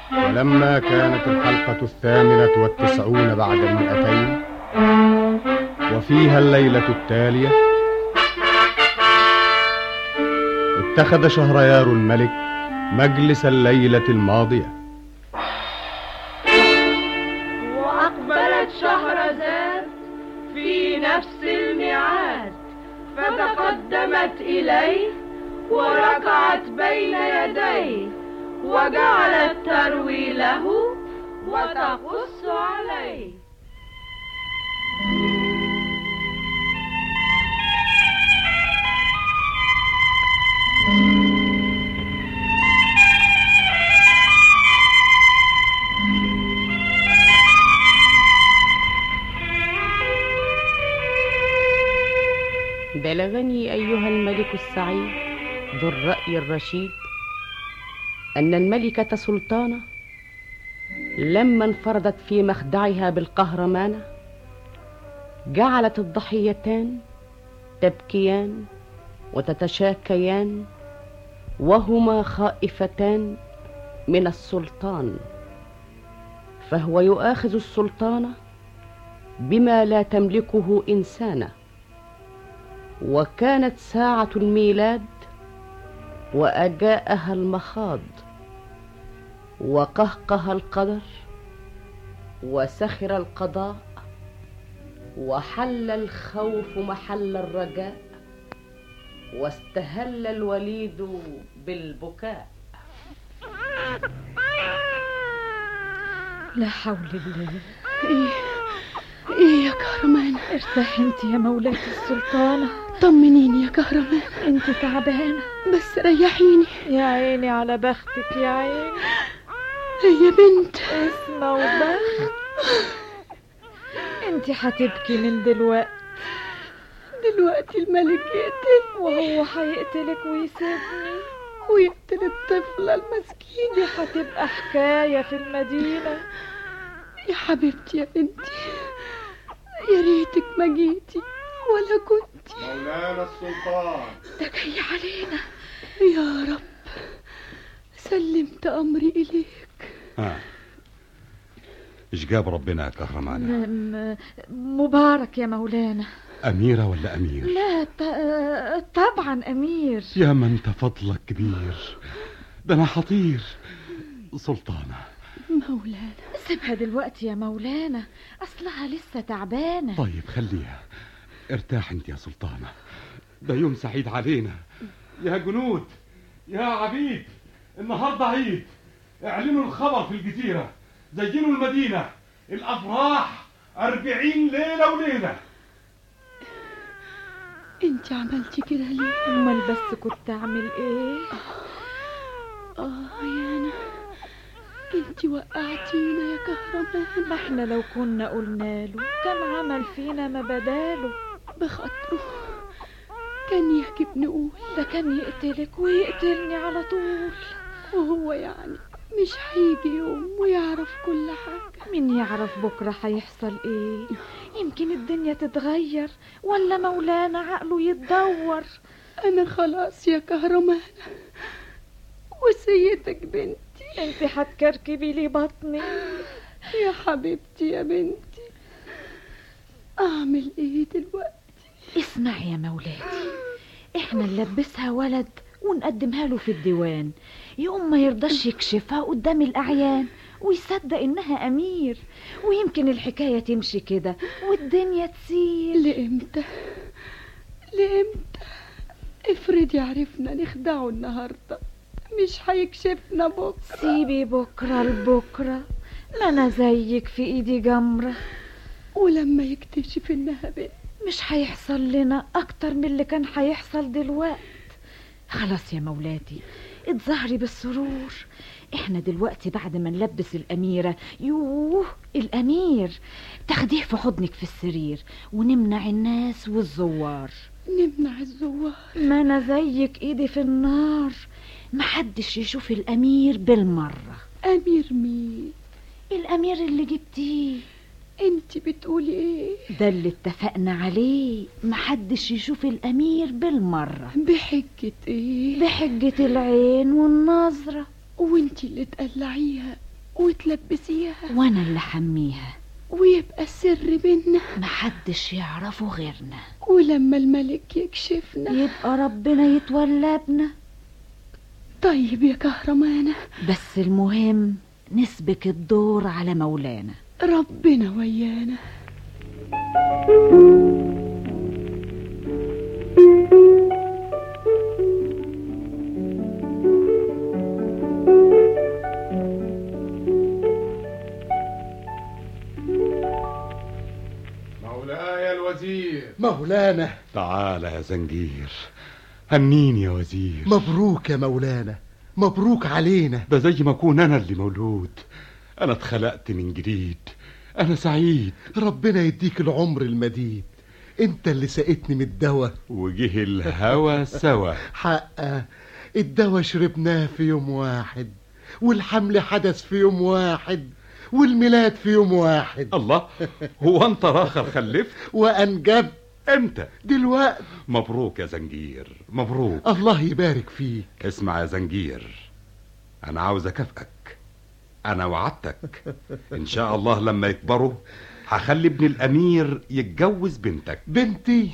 ولما كانت الحلقة 98 بعد 200 وفيها الليلة التالية، اتخذ شهريار الملك مجلس الليلة الماضية، وأقبلت شهرزاد في نفس الميعاد، فتقدمت إليه وركعت بين يديه، وجعلت تروي له وتقص عليه. بلغني أيها الملك السعيد ذو الرأي الرشيد أن الملكة سلطانة لما انفردت في مخدعها بالقهرمانة جعلت الضحيتان تبكيان وتتشاكيان وهما خائفتان من السلطان، فهو يؤاخذ السلطانة بما لا تملكه إنسانة. وكانت ساعة الميلاد وأجاءها المخاض، وقهقه القدر وسخر القضاء، وحل الخوف محل الرجاء، واستهل الوليد بالبكاء. لا حول الله. ايه يا كهرمان؟ ارتاحي انت يا مولاة السلطانة. طمنيني يا كهرمان. انت تعبانة؟ بس ريحيني. يا عيني على بختك يا عيني. يا بنت اسمه وبخت. انت هتبكي من دلوقتي الملك يقتل، وهو هيقتلك ويسيبني ويقتل الطفلة المسكينة. دي هتبقى حكاية في المدينة. يا حبيبتي يا بنتي، يا ريتك ما جيتي ولا كنتي. مولانا السلطان ده جاي علينا. يا رب سلمت أمري إليك. إيش جاب ربنا يا كهرمانة؟ مبارك يا مولانا. أميرة ولا أمير؟ لا طبعا أمير. يا ما أنت فضلك كبير، ده أنا حطير. سلطانة مولانا سيبها دلوقتي يا مولانا، أصلها لسه تعبانة. طيب خليها. ارتاح انت يا سلطانة، ده يوم سعيد علينا. يا جنود يا عبيد، النهاردة عيد، اعلنوا الخبر في الجزيرة، زينوا المدينة، الأفراح 40 ليلة وليلة. انت عملتي كده ليه؟ امال بس كنت اعمل ايه؟ يا انا انت وقعتينا يا كهرمان. ما احنا لو كنا قلنا له كان عمل فينا ما بداله. بخاطره كان يحجب نقول. ده كان يقتلك ويقتلني على طول. وهو يعني مش هيجي يوم ويعرف كل حاجة؟ مين يعرف بكرة هيحصل ايه؟ يمكن الدنيا تتغير، ولا مولانا عقله يتدور. انا خلاص يا كهرمان، وسيتك بنتي. انت هتكركبي لي بطني يا حبيبتي يا بنتي. اعمل ايه دلوقتي؟ اسمعي يا مولاتي، احنا نلبسها ولد ونقدمها له في الديوان، يقوم ما يرضاش يكشفها قدام الأعيان ويصدق إنها أمير، ويمكن الحكاية تمشي كده والدنيا تسير. لإمتى؟ افرضي عرفنا نخدعه النهاردة، مش هيكشفنا بكرة. سيبي بكرة لبكرة، ما أنا زيك في إيدي جمرة. ولما يكتشف إنها بنت مش هيحصل لنا أكتر من اللي كان هيحصل دلوقتي. خلاص يا مولاتي اتظهري بالسرور. احنا دلوقتي بعد ما نلبس الأميرة، الأمير تاخديه في حضنك في السرير ونمنع الناس والزوار. نمنع الزوار؟ ما أنا زيك إيدي في النار، محدش يشوف الأمير بالمرة. أمير مين؟ الأمير اللي جبتيه. انت بتقولي ايه؟ ده اللي اتفقنا عليه، محدش يشوف الأمير بالمرة. بحجة ايه؟ بحجة العين والنظرة. وانت اللي تقلعيها وتلبسيها وانا اللي حميها، ويبقى السر بينا محدش يعرفه غيرنا، ولما الملك يكشفنا يبقى ربنا يتولبنا. طيب يا كهرمانة، بس المهم نسبك الدور على مولانا. ربنا ويانا. مولاي الوزير. مولانا. تعال يا زنجير، هنيني يا وزير. مبروك يا مولانا، مبروك علينا. ده زي ما اكون انا اللي مولود، انا اتخلقت من جديد، انا سعيد. ربنا يديك العمر المديد، انت اللي سقتني من الدواء وجه الهوى سوا. حقا الدواء شربناه في يوم واحد، والحمل حدث في يوم واحد، والميلاد في يوم واحد. الله، هو انت راخر خلفت وانجبت امتى؟ دلوقتي. مبروك يا زنجير، مبروك. الله يبارك فيك. اسمع يا زنجير، انا عاوز اكافئك، انا وعدتك ان شاء الله لما يكبروا هخلي ابن الامير يتجوز بنتك. بنتي؟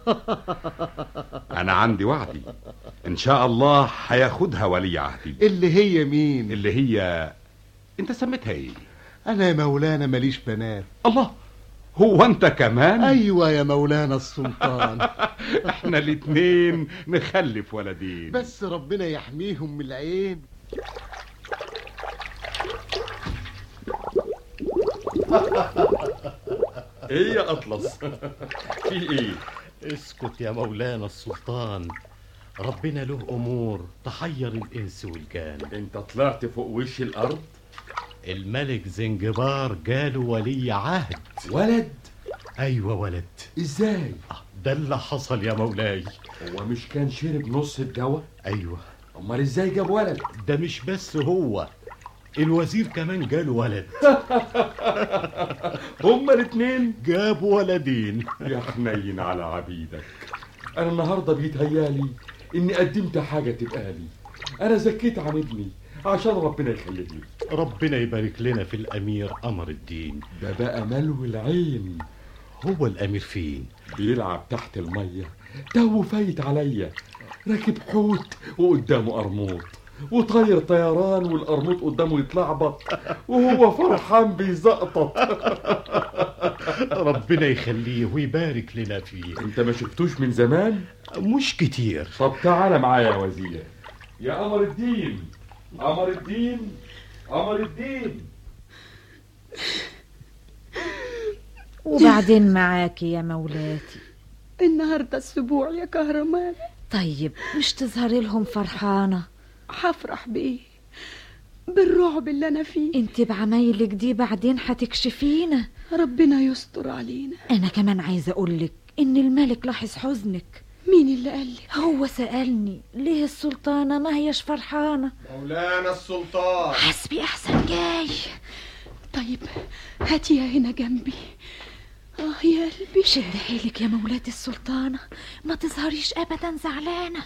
انا عندي وعدي، ان شاء الله هياخدها ولي عهدي. اللي هي مين؟ اللي هي انت سميتها ايه؟ انا يا مولانا ماليش بنات. الله، هو انت كمان؟ ايوه يا مولانا السلطان. احنا الاتنين نخلف ولدين، بس ربنا يحميهم من العين. ايه يا اطلس؟ في ايه؟ اسكت يا مولانا السلطان، ربنا له امور تحير الانس والجان. انت طلعت فوق وش الارض؟ الملك زنجبار جاله ولي عهد. ولد؟ ايوه ولد. ازاي؟ ده اللي حصل يا مولاي. هو مش كان شرب نص الدواء؟ ايوه. امال ازاي جاب ولد؟ ده مش بس هو، الوزير كمان جاله ولد. هما الاتنين جابوا ولدين. يا حنين على عبيدك. انا النهارده بيتهيالي اني قدمت حاجه تبقى لي، انا زكيت عن ابني عشان ربنا يخليه لي. ربنا يبارك لنا في الامير قمر الدين. ده بقى ملو العين. هو الامير فين؟ بيلعب تحت الميه، تو فايت عليا، راكب حوت وقدامه قرموط، وطاير طيران والقرموط قدامه يتلعبط وهو فرحان بيزقطط. ربنا يخليه ويبارك لنا فيه. انت ما شفتوش من زمان؟ مش كتير. طب تعالى معايا يا وزير. يا قمر الدين، قمر الدين، قمر الدين. وبعدين معاكي يا مولاتي؟ النهاردة السبوع يا كهرمان. طيب مش تظهري لهم فرحانة؟ هفرح بإيه؟ بالرعب اللي أنا فيه. انت بعمايلك دي بعدين هتكشفينا. ربنا يستر علينا. أنا كمان عايزة أقولك إن الملك لاحظ حزنك. مين اللي قالك؟ هو سألني ليه السلطانة ما هيش فرحانة. مولانا السلطان. حسبي أحسن جاي. طيب هاتيها هنا جنبي. يا قلبي. شد حيلك يا مولاتي السلطانة، ما تظهريش أبدا زعلانة.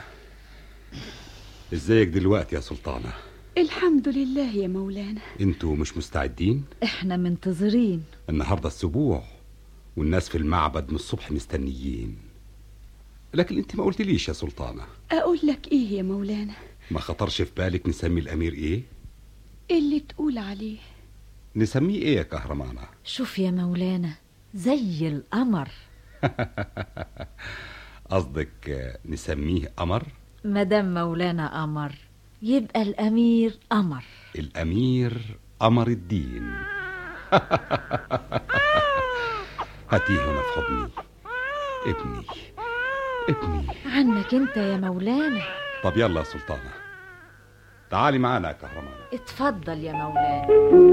ازيك دلوقتي يا سلطانة؟ الحمد لله يا مولانا. انتوا مش مستعدين؟ احنا منتظرين. النهاردة السبوع والناس في المعبد من الصبح مستنيين، لكن انت ما قلتليش يا سلطانة. اقول لك ايه يا مولانا؟ ما خطرش في بالك نسمي الامير ايه؟ اللي تقول عليه. نسميه ايه يا كهرمانة؟ شوف يا مولانا، زي القمر. قصدك نسميه قمر؟ مدام مولانا قمر يبقى الامير قمر. الامير قمر الدين. هاتيه هنا في حضني. ابني ابني. عنك انت يا مولانا. طب يلا يا سلطانة، تعالي معانا يا كهرمانة. اتفضل يا مولانا.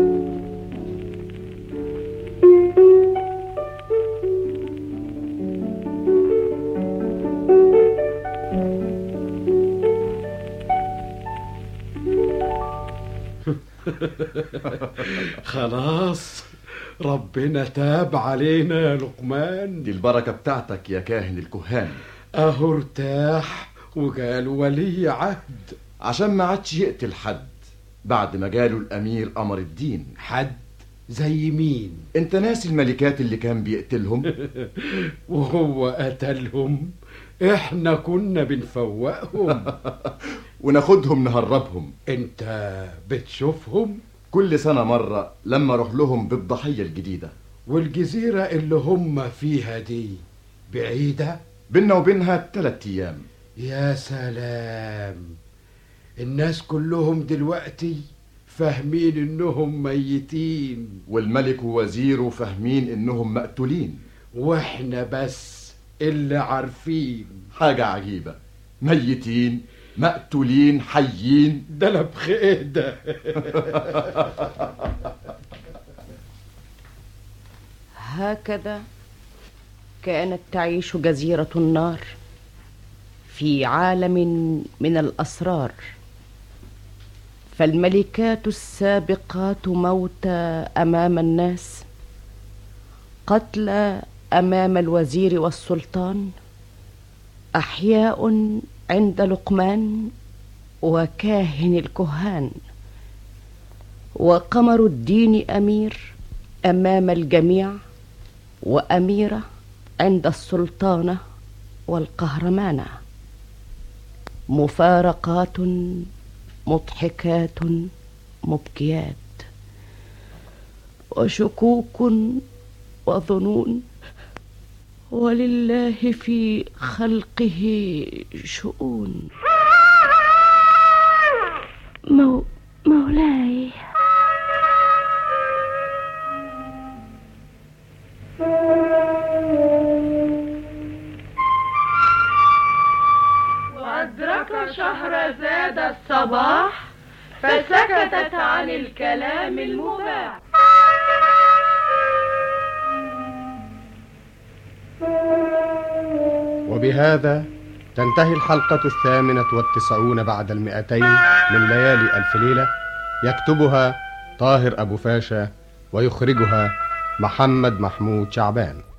خلاص ربنا تاب علينا يا لقمان. دي البركة بتاعتك يا كاهن الكهان. اهو ارتاح وقال ولي عهد عشان ما عادش يقتل حد بعد ما جاله الأمير قمر الدين. حد زي مين؟ انت ناسي الملكات اللي كان بيقتلهم؟ وهو قتلهم؟ احنا كنا بنفوقهم وناخدهم نهربهم. انت بتشوفهم؟ كل سنة مرة لما اروح لهم بالضحية الجديدة. والجزيرة اللي هم فيها دي بعيدة؟ بينا وبينها 3 أيام. يا سلام، الناس كلهم دلوقتي فاهمين انهم ميتين، والملك ووزيره فاهمين انهم مقتولين، واحنا بس اللي عارفين. حاجة عجيبة، ميتين مقتولين حيين. ده لبخ ايه ده؟ هكذا كانت تعيش جزيرة النار في عالم من الأسرار، فالملكات السابقات موتى أمام الناس، قتلى أمام الوزير والسلطان، أحياء عند لقمان وكاهن الكهان، وقمر الدين أمير أمام الجميع، وأميرة عند السلطانة والقهرمانة. مفارقات مضحكات مبكيات، وشكوك وظنون، ولله في خلقه شؤون. مولاي، وأدرك شهرزاد الصباح فسكتت عن الكلام المباح. وبهذا تنتهي الحلقة 98 بعد 200 من ليالي ألف ليلة، يكتبها طاهر أبو فاشا ويخرجها محمد محمود شعبان.